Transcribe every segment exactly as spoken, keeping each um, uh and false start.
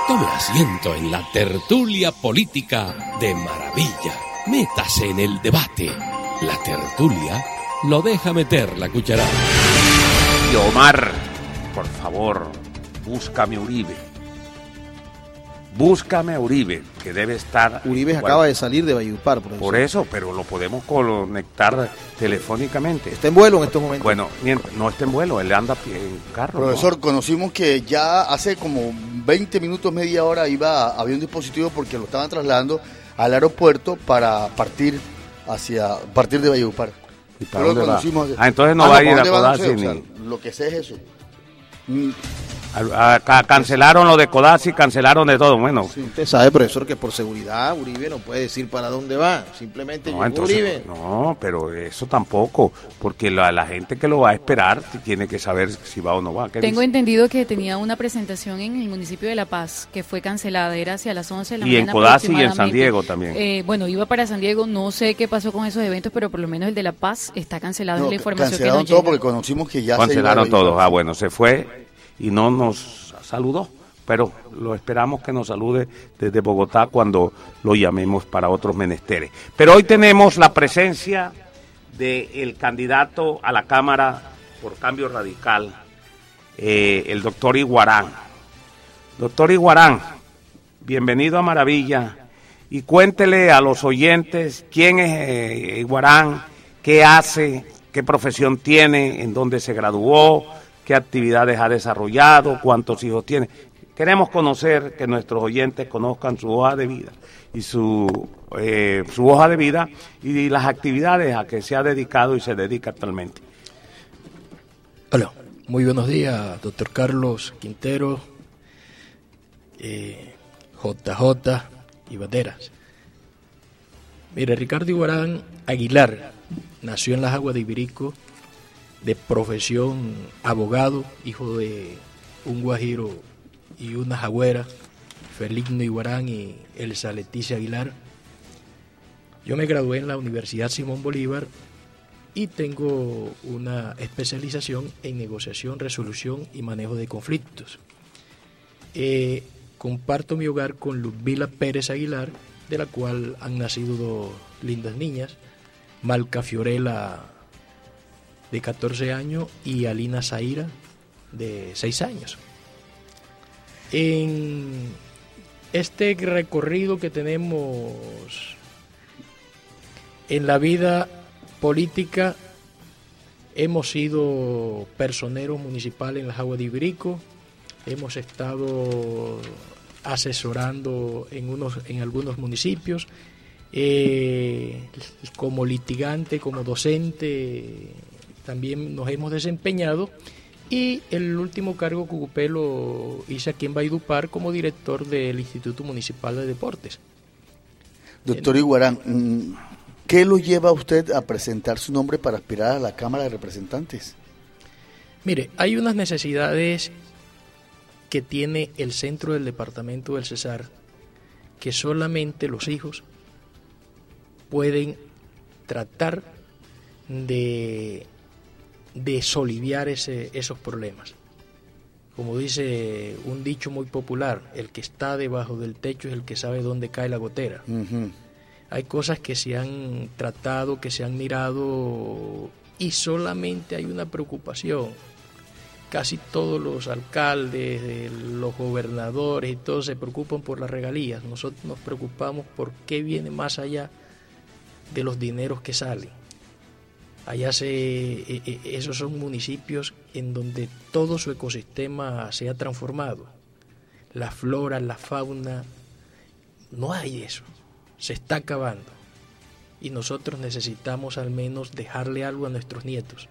Tome asiento en la tertulia política de Maravilla. Métase en el debate. La tertulia lo deja meter la cucharada. Y Omar, por favor, búscame a Uribe. Búscame a Uribe, que debe estar... Uribe igual. Acaba de salir de Valledupar, profesor. Por eso, pero lo podemos conectar telefónicamente. ¿Está en vuelo en estos momentos? Bueno, no está en vuelo, él anda en carro. Profesor, ¿no? Conocimos que ya hace como veinte minutos, media hora, iba había un dispositivo porque lo estaban trasladando al aeropuerto para partir hacia partir de Valledupar. ¿Y para dónde va? Conocimos... Ah, entonces no ah, va no, a ir a Codazzi. Codazzi O ni... sea, lo que sé es eso. Mm. A, a, a, cancelaron lo de Codazzi, cancelaron de todo. Bueno, sí, usted sabe, profesor, que por seguridad Uribe no puede decir para dónde va. Simplemente no, llegó entonces, Uribe. No, pero eso tampoco, porque la, la gente que lo va a esperar tiene que saber si va o no va. Tengo dice? entendido que tenía una presentación en el municipio de La Paz que fue cancelada, era hacia las once de la y mañana. Y en Codazzi y en San Diego también. Eh, bueno, iba para San Diego, no sé qué pasó con esos eventos, pero por lo menos el de La Paz está cancelado, No, es la información que cancelaron nos todo llega. porque conocimos que ya cancelaron se iba a todos. Ah, bueno, se fue y no nos saludó, pero lo esperamos que nos salude desde Bogotá cuando lo llamemos para otros menesteres. Pero hoy tenemos la presencia del candidato a la Cámara por Cambio Radical, eh, el doctor Iguarán. Doctor Iguarán, bienvenido a Maravilla y cuéntele a los oyentes quién es eh, Iguarán, qué hace, qué profesión tiene, en dónde se graduó, qué actividades ha desarrollado, cuántos hijos tiene. Queremos conocer, que nuestros oyentes conozcan su hoja de vida y su, eh, su hoja de vida y las actividades a que se ha dedicado y se dedica actualmente. Hola, muy buenos días, doctor Carlos Quintero, eh, J J y Banderas. Mire, Ricardo Iguarán Aguilar nació en las aguas de Ibirico, de profesión abogado, hijo de un guajiro y una jagüera, Feligno Iguarán y Elsa Leticia Aguilar. Yo me gradué en la Universidad Simón Bolívar y tengo una especialización en negociación, resolución y manejo de conflictos. Eh, comparto mi hogar con Ludmila Pérez Aguilar, de la cual han nacido dos lindas niñas, Malca Fiorella, de catorce años, y Alina Zaira, de seis años. En este recorrido que tenemos en la vida política, hemos sido personeros municipales en las aguas de Ibirico, hemos estado asesorando en, unos, en algunos municipios, eh, como litigante, como docente, también nos hemos desempeñado, y el último cargo que ocupé lo hice aquí en Valledupar como director del Instituto Municipal de Deportes. Doctor Iguarán, ¿qué lo lleva a usted a presentar su nombre para aspirar a la Cámara de Representantes? Mire, hay unas necesidades que tiene el centro del departamento del Cesar que solamente los hijos pueden tratar de de soliviar ese, esos problemas. Como dice un dicho muy popular, el que está debajo del techo es el que sabe dónde cae la gotera. Uh-huh. Hay cosas que se han tratado, que se han mirado, y solamente hay una preocupación. Casi todos los alcaldes, los gobernadores y todos se preocupan por las regalías. Nosotros nos preocupamos por qué viene más allá de los dineros que salen. Allá se, esos son municipios en donde todo su ecosistema se ha transformado. La flora, la fauna, no hay eso. Se está acabando. Y nosotros necesitamos al menos dejarle algo a nuestros nietos.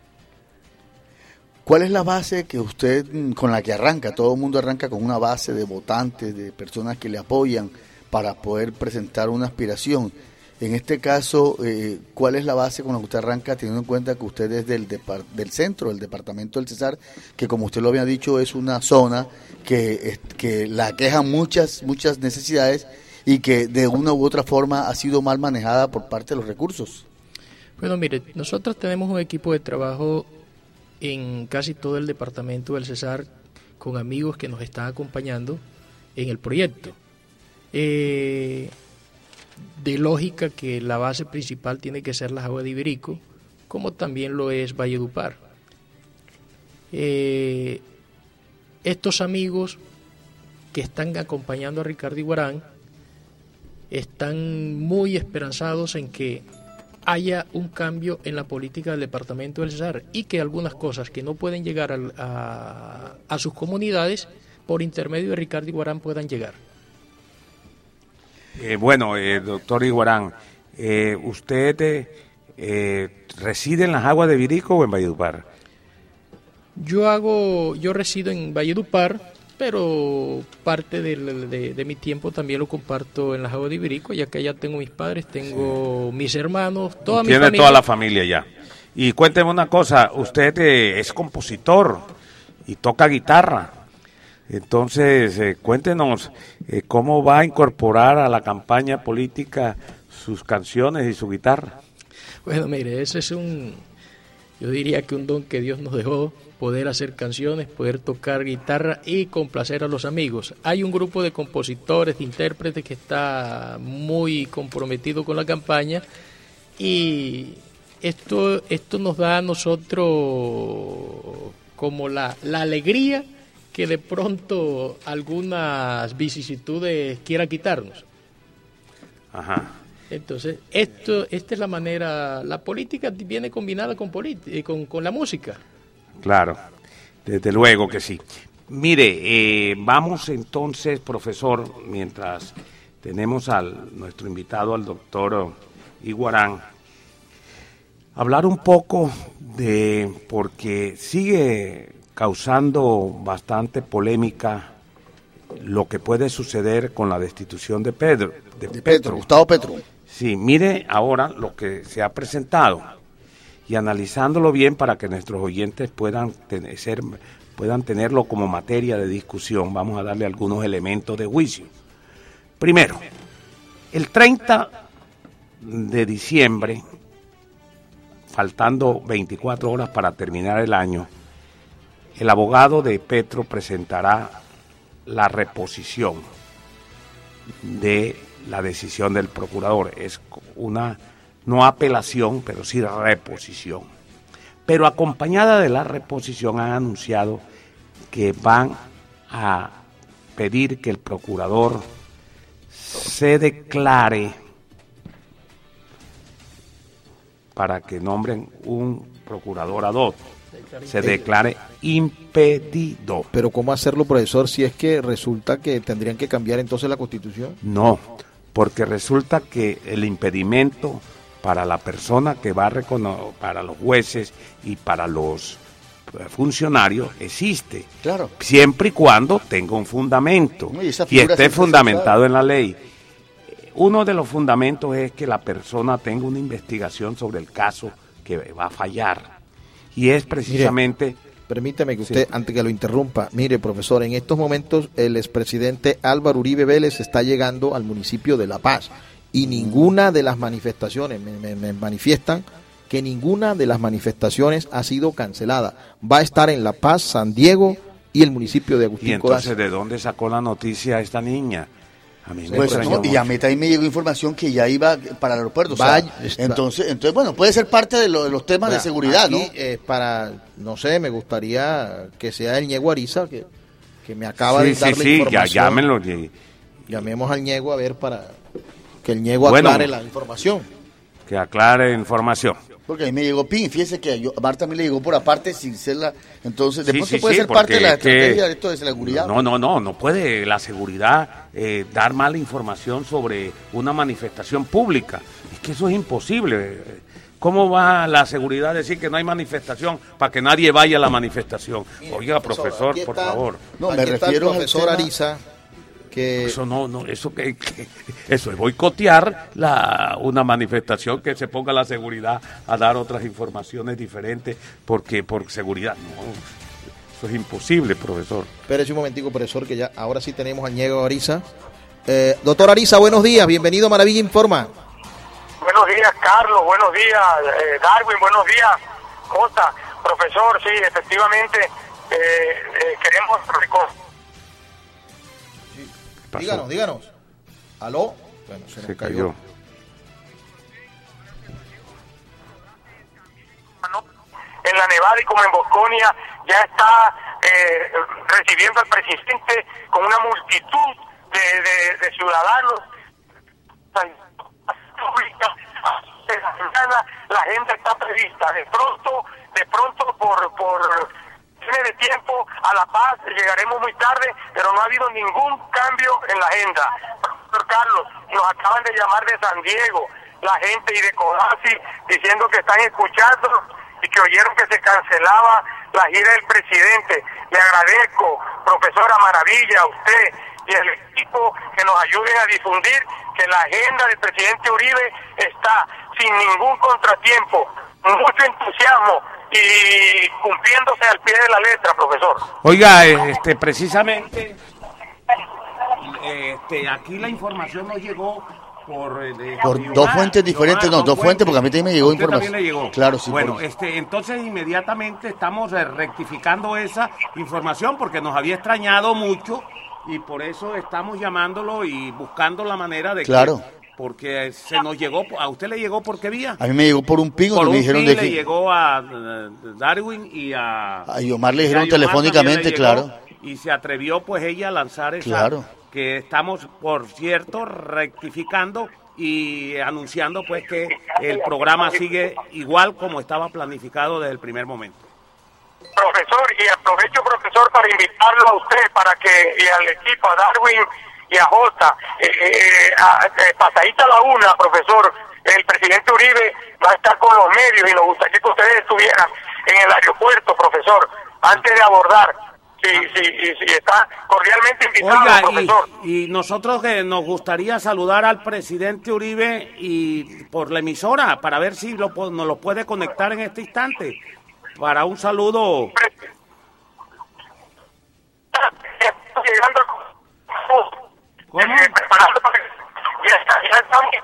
¿Cuál es la base que usted, con la que arranca? Todo el mundo arranca con una base de votantes, de personas que le apoyan para poder presentar una aspiración. En este caso, eh, ¿cuál es la base con la que usted arranca, teniendo en cuenta que usted es del, depart- del centro, del departamento del Cesar, que como usted lo había dicho es una zona que, que la aquejan muchas, muchas necesidades y que de una u otra forma ha sido mal manejada por parte de los recursos? Bueno, mire, nosotros tenemos un equipo de trabajo en casi todo el departamento del Cesar, con amigos que nos están acompañando en el proyecto. Eh, de lógica que la base principal tiene que ser las aguas de Ibirico, como también lo es Valledupar. Eh, estos amigos que están acompañando a Ricardo Iguarán están muy esperanzados en que haya un cambio en la política del departamento del Cesar y que algunas cosas que no pueden llegar a, a, a sus comunidades por intermedio de Ricardo Iguarán puedan llegar. Eh, bueno, eh, doctor Iguarán, eh, ¿usted eh, eh, reside en las aguas de Ibirico o en Valledupar? Yo hago, yo resido en Valledupar, pero parte de, de, de mi tiempo también lo comparto en las aguas de Ibirico, ya que allá tengo mis padres, tengo sí. mis hermanos, toda mi familia. Tiene toda la familia ya. Y cuénteme una cosa, usted eh, es compositor y toca guitarra. Entonces, eh, cuéntenos eh, cómo va a incorporar a la campaña política sus canciones y su guitarra. Bueno, mire, ese es un, yo diría que un don que Dios nos dejó, poder hacer canciones, poder tocar guitarra y complacer a los amigos. Hay un grupo de compositores, de intérpretes que está muy comprometido con la campaña y esto, esto nos da a nosotros como la, la alegría que de pronto algunas vicisitudes quiera quitarnos. Ajá. Entonces, esto, esta es la manera, la política viene combinada con, politi- con, con la música. Claro, desde luego que sí. Mire, eh, vamos entonces, profesor, mientras tenemos a nuestro invitado, al doctor Iguarán, hablar un poco de, porque sigue causando bastante polémica lo que puede suceder con la destitución de Pedro. De, de Petro. Petro, Gustavo Petro. Sí, mire ahora lo que se ha presentado y analizándolo bien para que nuestros oyentes puedan tener, ser, puedan tenerlo como materia de discusión, vamos a darle algunos elementos de juicio. Primero, el treinta de diciembre, faltando veinticuatro horas para terminar el año, el abogado de Petro presentará la reposición de la decisión del procurador. Es una no apelación, pero sí reposición. Pero acompañada de la reposición han anunciado que van a pedir que el procurador se declare para que nombren un procurador ad hoc, se declare impedido. Pero ¿cómo hacerlo, profesor, si es que resulta que tendrían que cambiar entonces la Constitución? No, porque resulta que el impedimento para la persona que va a reconocer, para los jueces y para los funcionarios existe, claro, siempre y cuando tenga un fundamento y, esa y esté fundamentado claro. en la ley. Uno de los fundamentos es que la persona tenga una investigación sobre el caso que va a fallar. Y es precisamente... Mire, permítame que usted, sí. antes que lo interrumpa, mire, profesor, en estos momentos el expresidente Álvaro Uribe Vélez está llegando al municipio de La Paz y ninguna de las manifestaciones, me, me, me manifiestan que ninguna de las manifestaciones ha sido cancelada. Va a estar en La Paz, San Diego y el municipio de Agustín ¿Y entonces Codazzi. de dónde sacó la noticia esta niña? A mí me Pues, extrañó no, y a mucho. mí también me llegó información que ya iba para el aeropuerto. O sea, Vaya, está- entonces, entonces, bueno, puede ser parte de, lo- de los temas Bueno, de seguridad, aquí, ¿no? eh, para, no sé, me gustaría que sea el Ñego Ariza, que, que me acaba Sí, de dar sí, la sí, ya información. llámenlo. y- Llamemos al Ñego a ver para que el Ñego Bueno, aclare la información. Que aclare información. Porque a mí me llegó PIN, fíjese que yo, a Marta también le llegó por aparte sin ser la... Entonces, de Sí, pronto sí, puede sí, ser parte de la porque es que- estrategia de esto de seguridad. No, no, no, no puede la seguridad eh, dar mala información sobre una manifestación pública. Es que eso es imposible. ¿Cómo va la seguridad a decir que no hay manifestación para que nadie vaya a la manifestación? Oiga, profesor, aquí por está- favor. No, me Aquí está el refiero al profesor tema- Ariza, que Eso no, no, eso que, que- eso es boicotear la, una manifestación, que se ponga la seguridad a dar otras informaciones diferentes porque por seguridad. No, eso es imposible, profesor. espérese un momentico, profesor, que ya ahora sí tenemos al Ñego Ariza. Eh, doctor Ariza, buenos días, bienvenido a Maravilla Informa. Buenos días, Carlos, buenos días, eh, Darwin, buenos días, Jota. Profesor, sí, efectivamente, eh, eh, queremos recordar. pasó? Díganos, díganos. ¿Aló? Bueno, se, se nos cayó. cayó. En la Nevada y como en Bosconia ya está eh, recibiendo al presidente con una multitud de, de, de ciudadanos. La agenda está prevista. De pronto, de pronto por por de tiempo a La Paz llegaremos muy tarde, pero no ha habido ningún cambio en la agenda. Profesor Carlos, nos acaban de llamar de San Diego, la gente y de Codazzi, diciendo que están escuchando y que oyeron que se cancelaba la gira del presidente. Le agradezco, profesora Maravilla, a usted y al equipo que nos ayuden a difundir que la agenda del presidente Uribe está sin ningún contratiempo, mucho entusiasmo y cumpliéndose al pie de la letra, profesor. Oiga, este, precisamente, este, aquí la información nos llegó por, de, por de dos Omar, fuentes diferentes, Omar, no, dos fuentes, porque a mí también me llegó ¿Usted información. También le llegó? Claro, sí. Bueno, por... este, entonces inmediatamente estamos eh, rectificando esa información porque nos había extrañado mucho y por eso estamos llamándolo y buscando la manera de claro. que... Porque se nos llegó, ¿a usted le llegó por qué vía? A mí me llegó por un ping, por me un dijeron ping de le que... llegó a uh, Darwin y a... A Yomar le dijeron a Yomar telefónicamente, le llegó, claro. Y se atrevió pues ella a lanzar esa... Claro. Que estamos, por cierto, rectificando y anunciando pues que el programa sigue igual como estaba planificado desde el primer momento. Profesor, y aprovecho, profesor, para invitarlo a usted, para que, y al equipo, a Darwin y a Jota, eh, eh, a, eh, pasadita a la una, profesor, el presidente Uribe va a estar con los medios y nos gustaría que ustedes estuvieran en el aeropuerto, profesor, antes de abordar. Sí, sí, sí, sí, está cordialmente invitado, Oiga, profesor. Y, y nosotros que nos gustaría saludar al presidente Uribe y por la emisora, para ver si lo, nos lo puede conectar en este instante, para un saludo. Llegando ¿Cómo? preparando para ya está, ya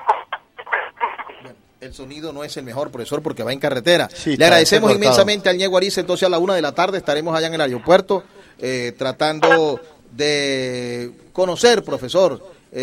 estamos. El sonido no es el mejor, profesor, porque va en carretera. Sí, Le agradecemos está inmensamente al Ñego Ariza. Entonces a la una de la tarde estaremos allá en el aeropuerto eh, tratando de conocer, profesor,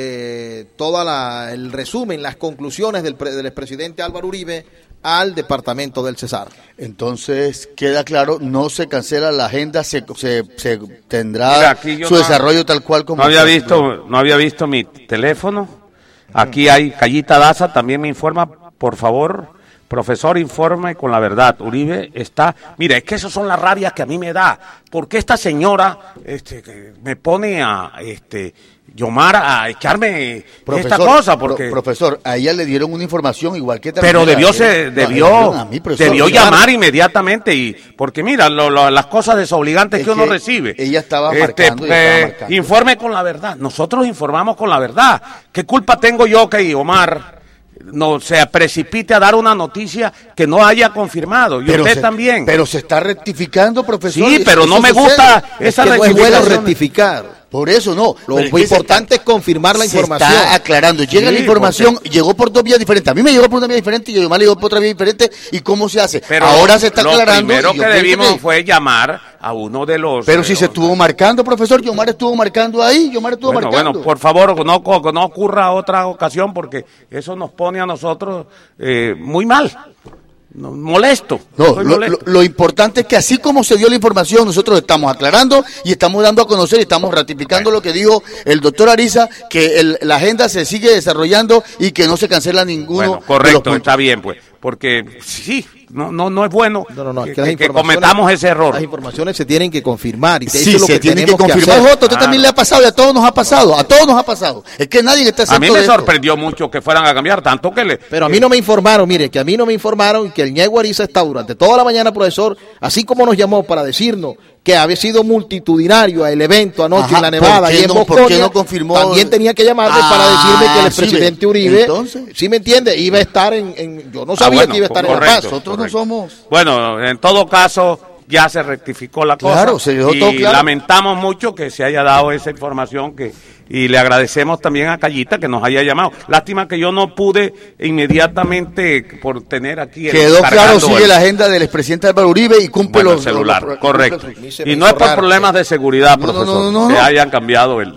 eh, todo el resumen, las conclusiones del, pre, del expresidente Álvaro Uribe al departamento del Cesar. Entonces, queda claro, no se cancela la agenda, se, se, se tendrá Mira, aquí yo su no, desarrollo tal cual como... No había visto, no había visto mi teléfono. Aquí hay Callita Daza, también me informa, por favor, profesor, informe con la verdad. Uribe está... Mira, es que esas son las rabias que a mí me da. Porque esta señora este, que me pone a... este Yomar a echarme profesor, esta cosa porque pro, profesor, a ella le dieron una información igual que pero debió se debió a mí, debió llamar inmediatamente y porque mira lo, lo, las cosas desobligantes es que uno que recibe. Ella estaba este, marcando, y eh, estaba marcando. Informe con la verdad. Nosotros informamos con la verdad. ¿Qué culpa tengo yo que Omar no se precipite a dar una noticia que no haya confirmado? Y pero usted se, también. Pero se está rectificando, profesor. Sí, pero eso no me sucede. gusta Es esa que no es bueno rectificación. rectificar. Por eso no. Lo Pero es muy que se importante está- es confirmar la se información. está aclarando. Llega Sí, la información, porque- llegó por dos vías diferentes. A mí me llegó por una vía diferente y a Yomar le llegó por otra vía diferente. ¿Y cómo se hace? Pero ahora se está lo aclarando. primero y yo que pienso debimos que- fue llamar a uno de los... Pero eh, si se estuvo marcando, profesor, Yomar estuvo marcando ahí, Yomar estuvo Bueno, marcando. bueno, por favor, no, co- no ocurra otra ocasión porque eso nos pone a nosotros eh, muy mal, no, molesto. No, soy lo, molesto. lo- lo importante es que así como se dio la información, nosotros estamos aclarando y estamos dando a conocer y estamos ratificando lo que dijo el doctor Ariza, que el- la agenda se sigue desarrollando y que no se cancela ninguno Bueno, de los correcto, puntos. está bien, pues, porque sí, no, no, no es bueno No, no, no, que, es que las que- que informaciones- cometamos ese error. Las informaciones se tienen que confirmar. Y eso Sí, es lo se que tiene que tenemos confirmar. hacer. Joto, a usted también le ha pasado y a todos nos ha pasado, a todos nos ha pasado. Es que nadie está A mí exento me de esto. sorprendió mucho que fueran a cambiar, tanto que le... Pero a mí no me informaron, mire, que a mí no me informaron que el Ñego Ariza está durante toda la mañana, profesor, así como nos llamó para decirnos que había sido multitudinario el evento anoche Ajá, en la Nevada ¿por qué y en no- por qué Bosconia, no confirmó? también tenía que llamarme para Ah, decirme que el sí, presidente ve. Uribe, Entonces. ¿sí me entiende? Iba a estar en, en- yo no Ah, sabía bueno, que iba a estar en La correcto, Paz. Nosotros correcto. no somos... Bueno, en todo caso, ya se rectificó la cosa. Claro, se dejó y todo claro. lamentamos mucho que se haya dado esa información que y le agradecemos también a Callita que nos haya llamado. Lástima que yo no pude inmediatamente por tener aquí el Quedó claro, cargando sigue el- la agenda del expresidente Álvaro Uribe y cumple bueno, los... el celular, los- los- correcto. cumple- mí se me Y no es hizo por raro problemas que- de seguridad, No, no, profesor, no, no, que no. hayan cambiado el...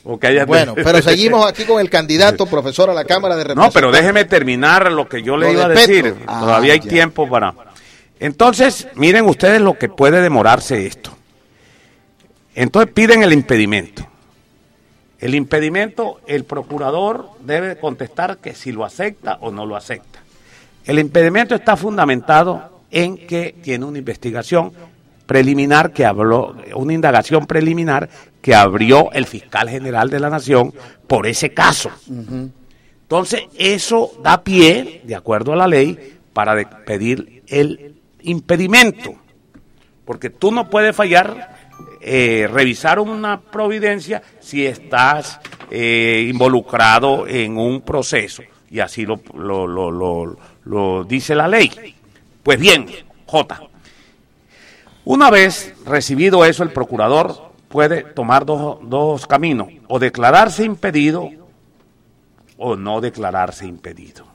O que haya... Bueno, pero seguimos aquí con el candidato, profesor, a la Cámara de Representantes. No, pero déjeme terminar lo que yo le Lo iba a de decir. Petro. Ah, Todavía hay ya. tiempo para... Entonces, miren ustedes lo que puede demorarse esto. Entonces piden el impedimento. El impedimento, el procurador debe contestar que si lo acepta o no lo acepta. El impedimento está fundamentado en que tiene una investigación preliminar que habló, una indagación preliminar que abrió el fiscal general de la Nación por ese caso. Uh-huh. Entonces, eso da pie, de acuerdo a la ley, para de pedir el impedimento. Porque tú no puedes fallar, eh, revisar una providencia si estás eh, involucrado en un proceso. Y así lo, lo, lo, lo, lo dice la ley. Pues bien, J. Una vez recibido eso, el procurador puede tomar dos, dos caminos, o declararse impedido o no declararse impedido.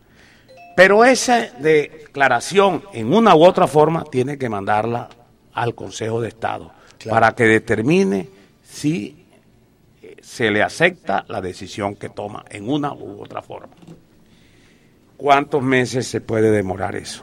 Pero esa declaración, en una u otra forma, tiene que mandarla al Consejo de Estado, claro, para que determine si se le acepta la decisión que toma en una u otra forma. ¿Cuántos meses se puede demorar eso?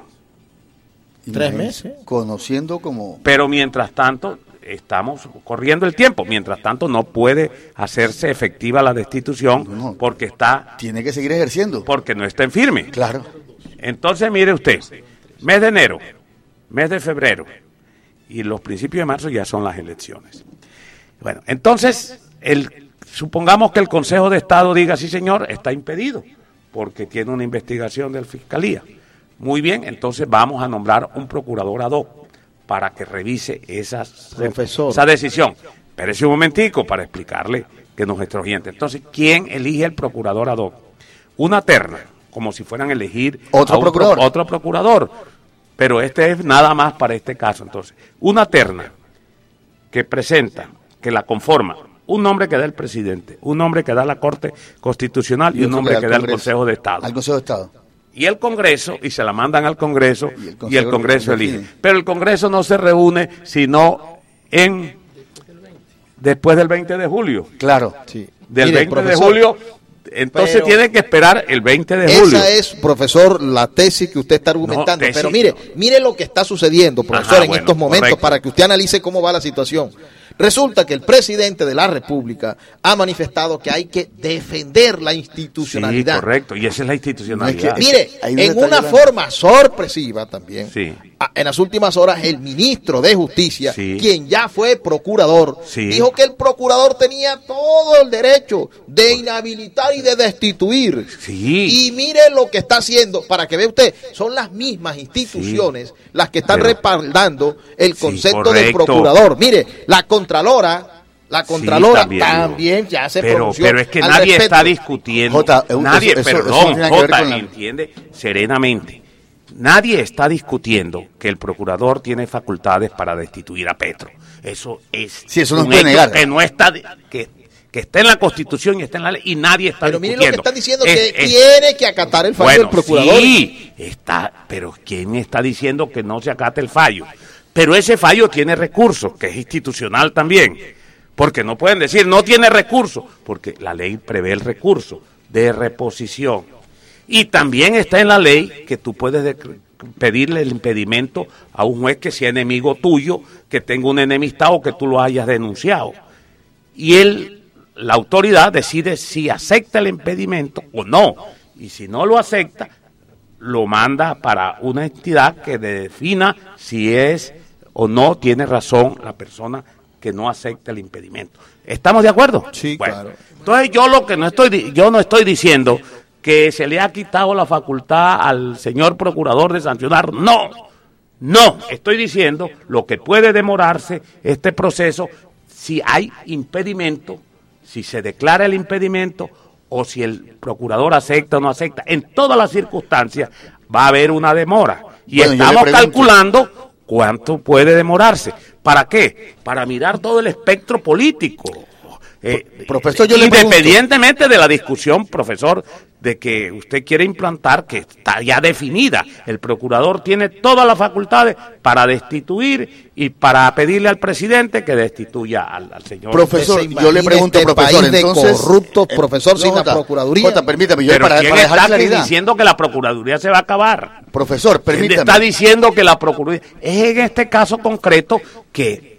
Tres meses. Conociendo como... Pero mientras tanto, estamos corriendo el tiempo. Mientras tanto, no puede hacerse efectiva la destitución no, porque está... Tiene que seguir ejerciendo. Porque no está en firme. Claro. Entonces, mire usted, mes de enero, mes de febrero y los principios de marzo ya son las elecciones. Bueno, entonces, el, supongamos que el Consejo de Estado diga, sí señor, está impedido porque tiene una investigación de la Fiscalía. Muy bien, entonces vamos a nombrar un procurador ad hoc para que revise esas, esa decisión. Espérese un momentico para explicarle que nuestro oyente. Entonces, ¿quién elige el procurador ad hoc? Una terna, como si fueran a elegir otro a procurador. Pro, otro procurador. Pero este es nada más para este caso. Entonces, una terna que presenta, que la conforma, un nombre que da el presidente, un nombre que da la Corte Constitucional y, y un nombre que da el Consejo de Estado. Al Consejo de Estado. Y el Congreso, y se la mandan al Congreso, y el, y el Congreso elige. Define. Pero el Congreso no se reúne sino en después del veinte de julio. Claro. Sí. Del Mire, veinte profesor, de julio, entonces pero, tiene que esperar el veinte de julio. Esa es, profesor, la tesis que usted está argumentando. No, pero mire, mire lo que está sucediendo, profesor, Ajá, en bueno, estos momentos, correcto, para que usted analice cómo va la situación. Resulta que el presidente de la República ha manifestado que hay que defender la institucionalidad. Sí, correcto, y esa es la institucionalidad. No es que, mire, en una forma sorpresiva también, sí, en las últimas horas el ministro de Justicia, sí, quien ya fue procurador, sí, dijo que el procurador tenía todo el derecho de inhabilitar y de destituir. Sí. Y mire lo que está haciendo, para que vea usted, son las mismas instituciones sí, las que están Pero, respaldando el concepto sí, del procurador. Mire, la Contralora, la Contralora sí, también, también ya se pero, pronunció. Pero es que nadie respecto. está discutiendo, Jota, nadie, eso, perdón, eso Jota, la... entiende serenamente, nadie está discutiendo que el procurador tiene facultades para destituir a Petro. Eso es sí, eso no un puede hecho negar. que no está, que, que está en la Constitución y está en la ley y nadie está pero discutiendo. Pero mire lo que están diciendo, es, que es, tiene que acatar el fallo bueno, del procurador. Sí, está, pero ¿quién está diciendo que no se acate el fallo? Pero ese fallo tiene recursos, que es institucional también, porque no pueden decir no tiene recursos, porque la ley prevé el recurso de reposición. Y también está en la ley que tú puedes pedirle el impedimento a un juez que sea enemigo tuyo, que tenga una enemistad o que tú lo hayas denunciado. Y él, la autoridad decide si acepta el impedimento o no, y si no lo acepta, lo manda para una entidad que defina si es o no tiene razón la persona que no acepta el impedimento. ¿Estamos de acuerdo? Sí, bueno, claro. Entonces yo lo que no estoy yo no estoy diciendo que se le ha quitado la facultad al señor procurador de sancionar, no. No, estoy diciendo lo que puede demorarse este proceso si hay impedimento, si se declara el impedimento o si el procurador acepta o no acepta. En todas las circunstancias va a haber una demora y bueno, estamos calculando ¿cuánto puede demorarse? ¿Para qué? Para mirar todo el espectro político. Eh, profesor, yo le independientemente pregunto. de la discusión, profesor, de que usted quiere implantar, que está ya definida, el procurador tiene todas las facultades para destituir y para pedirle al presidente que destituya al, al señor. Profesor, Se yo le pregunto, imagine este profesor, país de entonces... corruptos, eh, profesor, sin la Jota, Procuraduría. Jota, permítame, yo Pero para, ¿quién para dejar está claridad. diciendo que la Procuraduría se va a acabar? Profesor, ¿Quién permítame. está diciendo que la Procuraduría... Es en este caso concreto que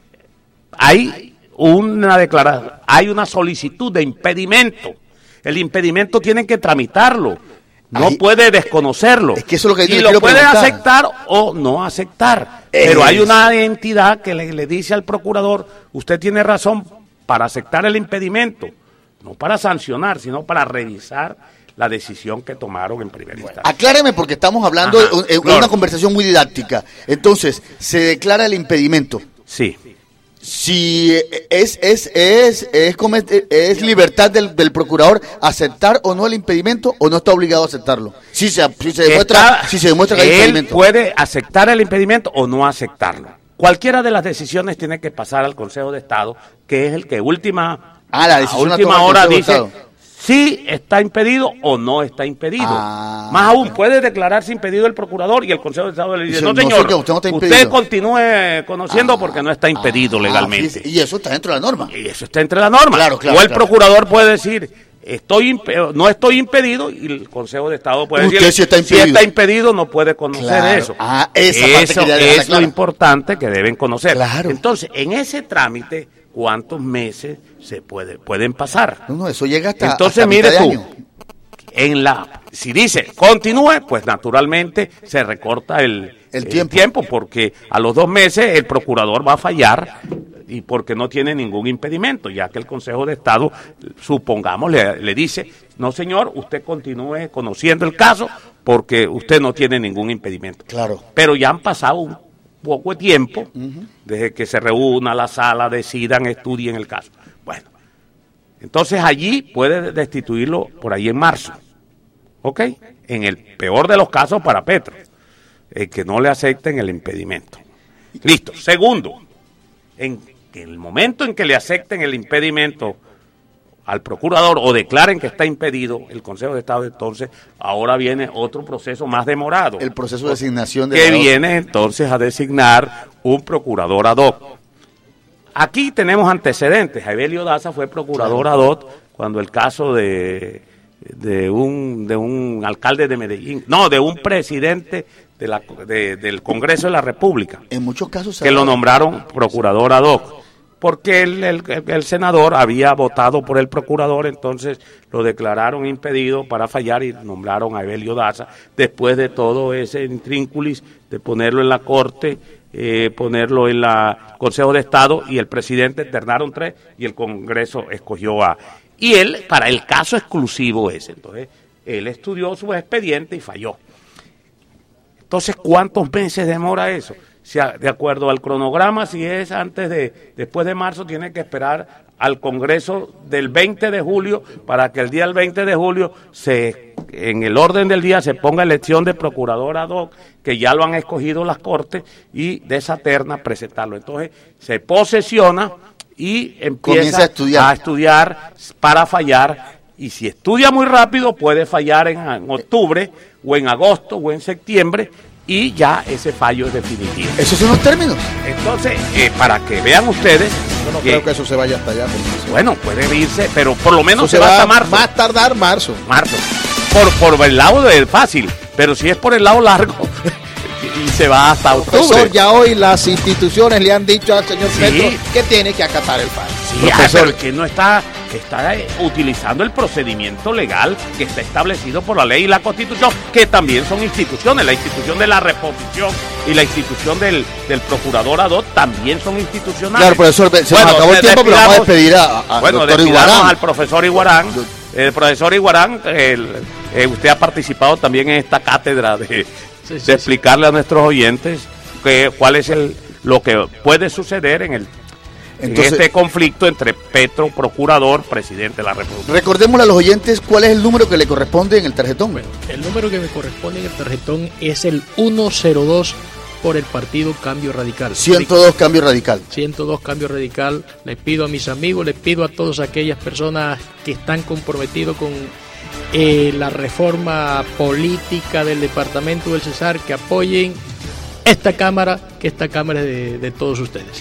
hay una declaración, hay una solicitud de impedimento. El impedimento tienen que tramitarlo. No Ahí- puede desconocerlo. Es que eso es lo que yo y le lo quiero puede preguntar. aceptar o no aceptar. Es- Pero hay una entidad que le, le dice al procurador, usted tiene razón para aceptar el impedimento, no para sancionar, sino para revisar la decisión que tomaron en primera instancia. Acláreme porque estamos hablando Ajá, de, de claro. una conversación muy didáctica. Entonces, se declara el impedimento. Sí. Si es es es es, comet- es libertad del, del procurador aceptar o no el impedimento o no está obligado a aceptarlo. Si se, si se demuestra Está- si se demuestra que hay él impedimento. puede aceptar el impedimento o no aceptarlo. Cualquiera de las decisiones tiene que pasar al Consejo de Estado, que es el que última, Ah, la decisión la a última toma el hora Consejo de dice Estado. si está impedido o no está impedido. Ah. Más aún, puede declararse impedido el procurador y el Consejo de Estado le dice, Dice, no no, señor, señor, usted no está usted impedido". continúe conociendo Ah, porque no está impedido ah, legalmente. fíjese, y eso está dentro de la norma. Y eso está entre la norma. Claro, claro, o el claro. procurador puede decir, estoy impe- no estoy impedido, y el Consejo de Estado puede Usted decir, sí está si impedido. está impedido no puede conocer Claro. eso. Ah, esa parte eso quería dejarla es lo clara. importante que deben conocer. Claro. Entonces, en ese trámite, ¿cuántos meses se puede, pueden pasar? No, no, eso llega hasta Entonces, hasta mire mitad de tú, año. en la, si dice continúe, pues naturalmente se recorta el, El tiempo. porque a los dos meses el procurador va a fallar y porque no tiene ningún impedimento, ya que el Consejo de Estado, supongamos, le, le dice, no señor, usted continúe conociendo el caso porque usted no tiene ningún impedimento. Claro. Pero ya han pasado un poco de tiempo desde que se reúna la sala, decidan, estudien el caso. Bueno, entonces allí puede destituirlo por ahí en marzo. ¿Ok? En el peor de los casos para Petro, el que no le acepten el impedimento. Listo. Segundo, en el momento en que le acepten el impedimento al procurador o declaren que está impedido, el Consejo de Estado, entonces ahora viene otro proceso más demorado. El proceso de asignación de que la- viene entonces a designar un procurador ad hoc. Aquí tenemos antecedentes. Evelio Daza fue procurador ad hoc cuando el caso de, de un de un alcalde de Medellín, no, de un presidente de la, de- del Congreso de la República, En muchos casos se que ha lo dado. nombraron procurador ad hoc, porque el, el, el senador había votado por el procurador, entonces lo declararon impedido para fallar y nombraron a Evelio Daza, después de todo ese intrínculis de ponerlo en la Corte, eh, ponerlo en la Consejo de Estado, y el presidente ternaron tres y el Congreso escogió a... Y él, para el caso exclusivo ese, entonces, él estudió su expediente y falló. Entonces, ¿cuántos meses demora eso? Si a- de acuerdo al cronograma, si es antes de, después de marzo, tiene que esperar al Congreso del veinte de julio para que el día del veinte de julio se, en el orden del día se ponga elección de procurador ad hoc, que ya lo han escogido las Cortes, y de esa terna presentarlo. Entonces, se posesiona y empieza Comienza a estudiar. a estudiar para fallar, y si estudia muy rápido puede fallar en, en octubre o en agosto o en septiembre, y ya ese fallo es definitivo. Esos son los términos. Entonces, eh, para que vean ustedes, Yo no que, creo que eso se vaya hasta allá. porque bueno, puede irse, pero por lo menos eso se va hasta marzo. más tardar marzo. marzo. Por, por el lado del fácil, pero si es por el lado largo, y se va hasta octubre. Profesor, ya hoy las instituciones le han dicho al señor Sí. Petro que tiene que acatar el fallo. Sí, ah, pero que no está, que está eh, utilizando el procedimiento legal que está establecido por la ley y la Constitución, que también son instituciones. La institución de la reposición y la institución del, del procurador ad hoc también son institucionales. Claro, profesor, se nos Bueno, acabó el de- tiempo, pero vamos a despidamos- despedir a, a Bueno, doctor despidamos Iguarán. al profesor Iguarán. El profesor Iguarán, el- eh, usted ha participado también en esta cátedra de, Sí, sí, de sí. explicarle a nuestros oyentes que, cuál es el lo que puede suceder en el Entonces- en este conflicto entre Petro, procurador, presidente de la República. Recordémosle a los oyentes cuál es el número que le corresponde en el tarjetón. Bueno, el número que me corresponde en el tarjetón es el uno cero dos por el partido Cambio Radical. ciento dos Cambio Radical. ciento dos Cambio Radical. Les pido a mis amigos, les pido a todas aquellas personas que están comprometidos con eh, la reforma política del departamento del Cesar que apoyen esta Cámara, que esta Cámara es de, de todos ustedes.